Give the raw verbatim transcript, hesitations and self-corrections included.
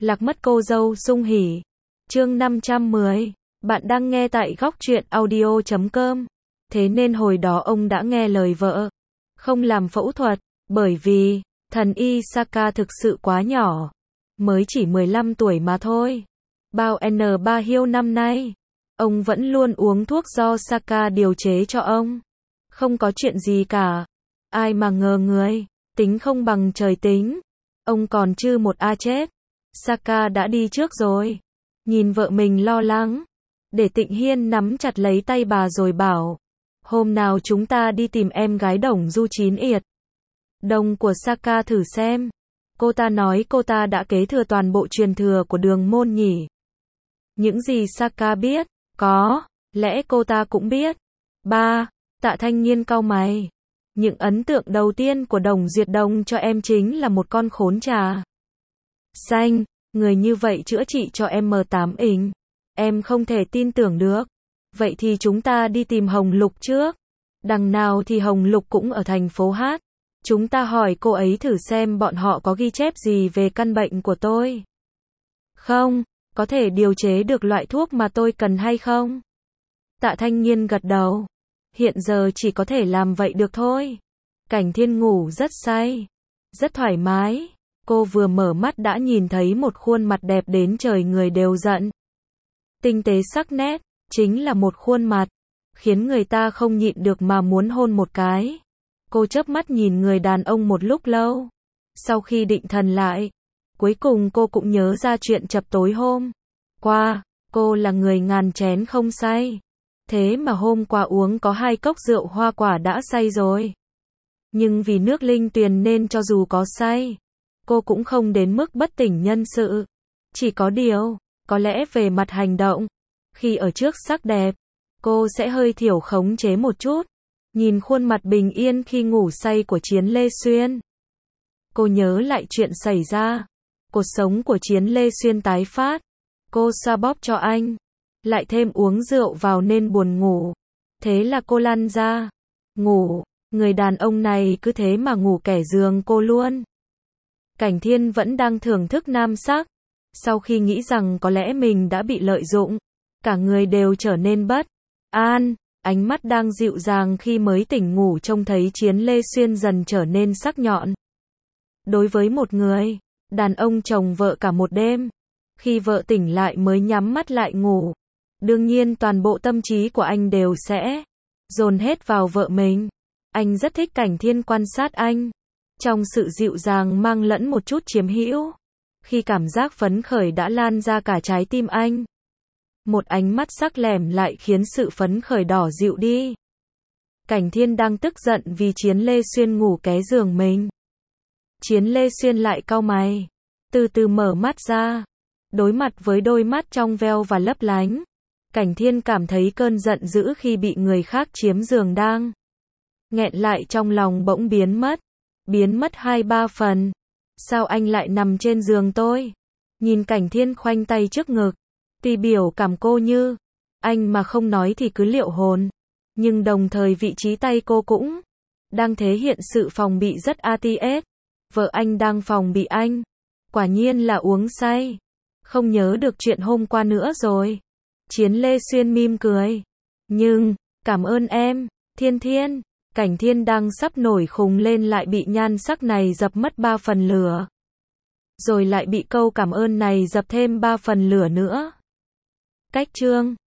Lạc mất cô dâu sung hỉ. Chương năm trăm mười. Bạn đang nghe tại góc truyện audio chấm com. Thế nên hồi đó ông đã nghe lời vợ, không làm phẫu thuật, bởi vì thần y Saka thực sự quá nhỏ, mới chỉ mười lăm tuổi mà thôi. Bao N ba hiêu năm nay, ông vẫn luôn uống thuốc do Saka điều chế cho ông. Không có chuyện gì cả. Ai mà ngờ người, tính không bằng trời tính. Ông còn chưa một a chết. Saka đã đi trước rồi. Nhìn vợ mình lo lắng, để Tịnh Hiên nắm chặt lấy tay bà rồi bảo, hôm nào chúng ta đi tìm em gái Đồng Du Chín Yệt. Đồng của Saka thử xem. Cô ta nói cô ta đã kế thừa toàn bộ truyền thừa của Đường Môn nhỉ. Những gì Saka biết, có lẽ cô ta cũng biết. Ba, Tạ Thanh Nhiên cau mày. Những ấn tượng đầu tiên của Đồng Duyệt Đông cho em chính là một con khốn trà xanh. Người như vậy chữa trị cho em M tám inh. Em không thể tin tưởng được. Vậy thì chúng ta đi tìm Hồng Lục trước. Đằng nào thì Hồng Lục cũng ở thành phố Hát. Chúng ta hỏi cô ấy thử xem bọn họ có ghi chép gì về căn bệnh của tôi. Không, có thể điều chế được loại thuốc mà tôi cần hay không? Tạ Thanh Nhiên gật đầu. Hiện giờ chỉ có thể làm vậy được thôi. Cảnh Thiên ngủ rất say, rất thoải mái. Cô vừa mở mắt đã nhìn thấy một khuôn mặt đẹp đến trời người đều giận. Tinh tế sắc nét, chính là một khuôn mặt, khiến người ta không nhịn được mà muốn hôn một cái. Cô chớp mắt nhìn người đàn ông một lúc lâu. Sau khi định thần lại, cuối cùng cô cũng nhớ ra chuyện chập tối hôm qua. Cô là người ngàn chén không say. Thế mà hôm qua uống có hai cốc rượu hoa quả đã say rồi. Nhưng vì nước linh tuyền nên cho dù có say, cô cũng không đến mức bất tỉnh nhân sự. Chỉ có điều, có lẽ về mặt hành động, khi ở trước sắc đẹp, cô sẽ hơi thiểu khống chế một chút. Nhìn khuôn mặt bình yên khi ngủ say của Chiến Lê Xuyên, cô nhớ lại chuyện xảy ra. Cuộc sống của Chiến Lê Xuyên tái phát. Cô xoa bóp cho anh, lại thêm uống rượu vào nên buồn ngủ. Thế là cô lăn ra ngủ. Người đàn ông này cứ thế mà ngủ kẻ giường cô luôn. Cảnh Thiên vẫn đang thưởng thức nam sắc. Sau khi nghĩ rằng có lẽ mình đã bị lợi dụng, cả người đều trở nên bất an. Ánh mắt đang dịu dàng khi mới tỉnh ngủ trông thấy Chiến Lê Xuyên dần trở nên sắc nhọn. Đối với một người đàn ông chồng vợ cả một đêm, khi vợ tỉnh lại mới nhắm mắt lại ngủ, đương nhiên toàn bộ tâm trí của anh đều sẽ dồn hết vào vợ mình. Anh rất thích Cảnh Thiên quan sát anh, trong sự dịu dàng mang lẫn một chút chiếm hữu. Khi cảm giác phấn khởi đã lan ra cả trái tim anh, một ánh mắt sắc lẻm lại khiến sự phấn khởi đỏ dịu đi. Cảnh Thiên đang tức giận vì Chiến Lê Xuyên ngủ ké giường mình. Chiến Lê Xuyên lại cau mày, từ từ mở mắt ra, đối mặt với đôi mắt trong veo và lấp lánh. Cảnh Thiên cảm thấy cơn giận dữ khi bị người khác chiếm giường đang nghẹn lại trong lòng bỗng biến mất, biến mất hai ba phần. Sao anh lại nằm trên giường tôi? Nhìn Cảnh Thiên khoanh tay trước ngực, tuy biểu cảm cô như anh mà không nói thì cứ liệu hồn, nhưng đồng thời vị trí tay cô cũng đang thể hiện sự phòng bị rất a tê ét. Vợ anh đang phòng bị anh, quả nhiên là uống say, không nhớ được chuyện hôm qua nữa rồi. Chiến Lê Xuyên mỉm cười, nhưng cảm ơn em, Thiên Thiên. Cảnh Thiên đang sắp nổi khùng lên lại bị nhan sắc này dập mất ba phần lửa. Rồi lại bị câu cảm ơn này dập thêm ba phần lửa nữa. Cách chương